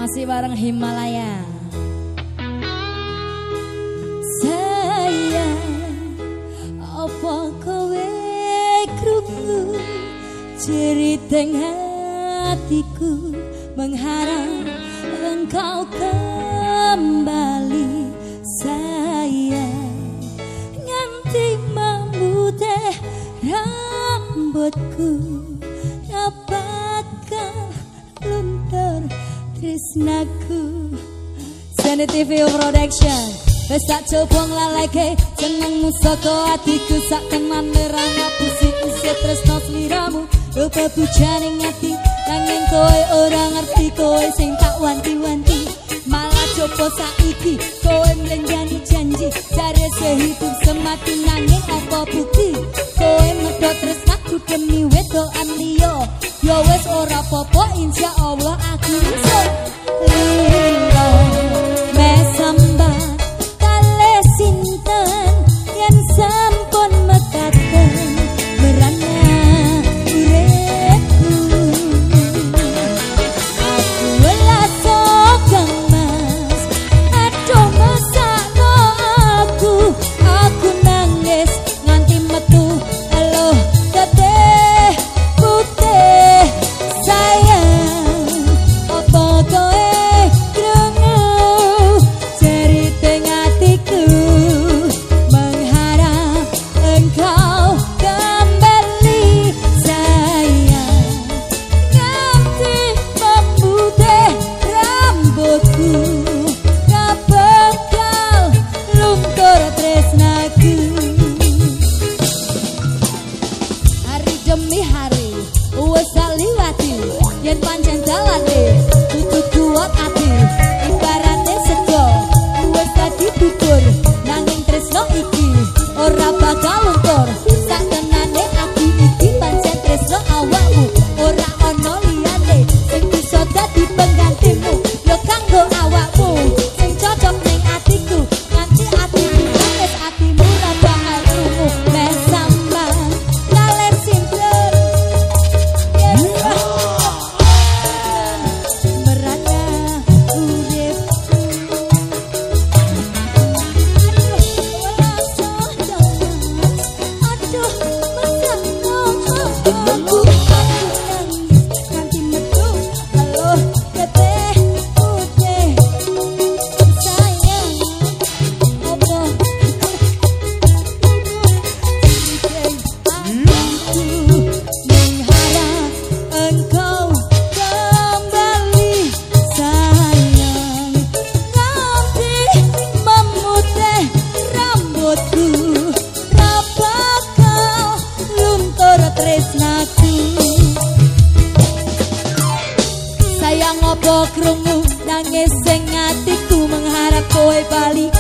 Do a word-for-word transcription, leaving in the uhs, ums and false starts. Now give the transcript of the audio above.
Masih bareng Himalaya. Sayang, apa kowe krungu cerita hatiku, mengharap engkau kembali. Sayang, nganti memutih rambutku, dapatkah luntur tresnaku. Seni T V Production. Wes tak coba nglaleke jenengmu saka atiku, sak tenan nerang ngapusi isih tresno sliramu. Yo bebujaning ati nanging kowe ora ngerti, kowe sing tak wanti-wanti. Malah coba saiki kowe mlenjani janji, jare sehidup semati nanging apa bukti. Kowe medhot tresnaku demi wedokan liya. Yo wes ora apa-apa, insyaallah aku iso lilo mesambat kale sinten yen sampun mekaten merana uripku. Aku welas sokang mas, aduh mesakno aku, aku nangis nganti metu aloh teteh putih. Sayang, apa kowe krungu cerita hatiku, mengharap engkau kembali. Sayang, nganti memutih rambutku, gak bakal luntur tresnaku. Hari demi hari wes saliwati, yen pancen dalane kudu kuat ati. Ibarate sego wes dadi bubur, nanging tresno iki ora bakal luntur. Sak tenane aku iki pancen tresno awakmu, ora ana liyane sing bisa dadi penggantimu. Yo kanggo awakmu sing cocok ning atiku, nganti atiku nangis atimu ora bakal krungu. Meh sambat laler sinten yen merana uripku. Aduh, mesakno aku, aku nangis nganti metu aloh teteh putih. Sayang, apa aku mengharap engkau kembali. Sayang, nganti memutih rambutku, ra bakal luntur tresnaku. Sayang, apa krungu nangis sing atiku, mengharap kowe bali.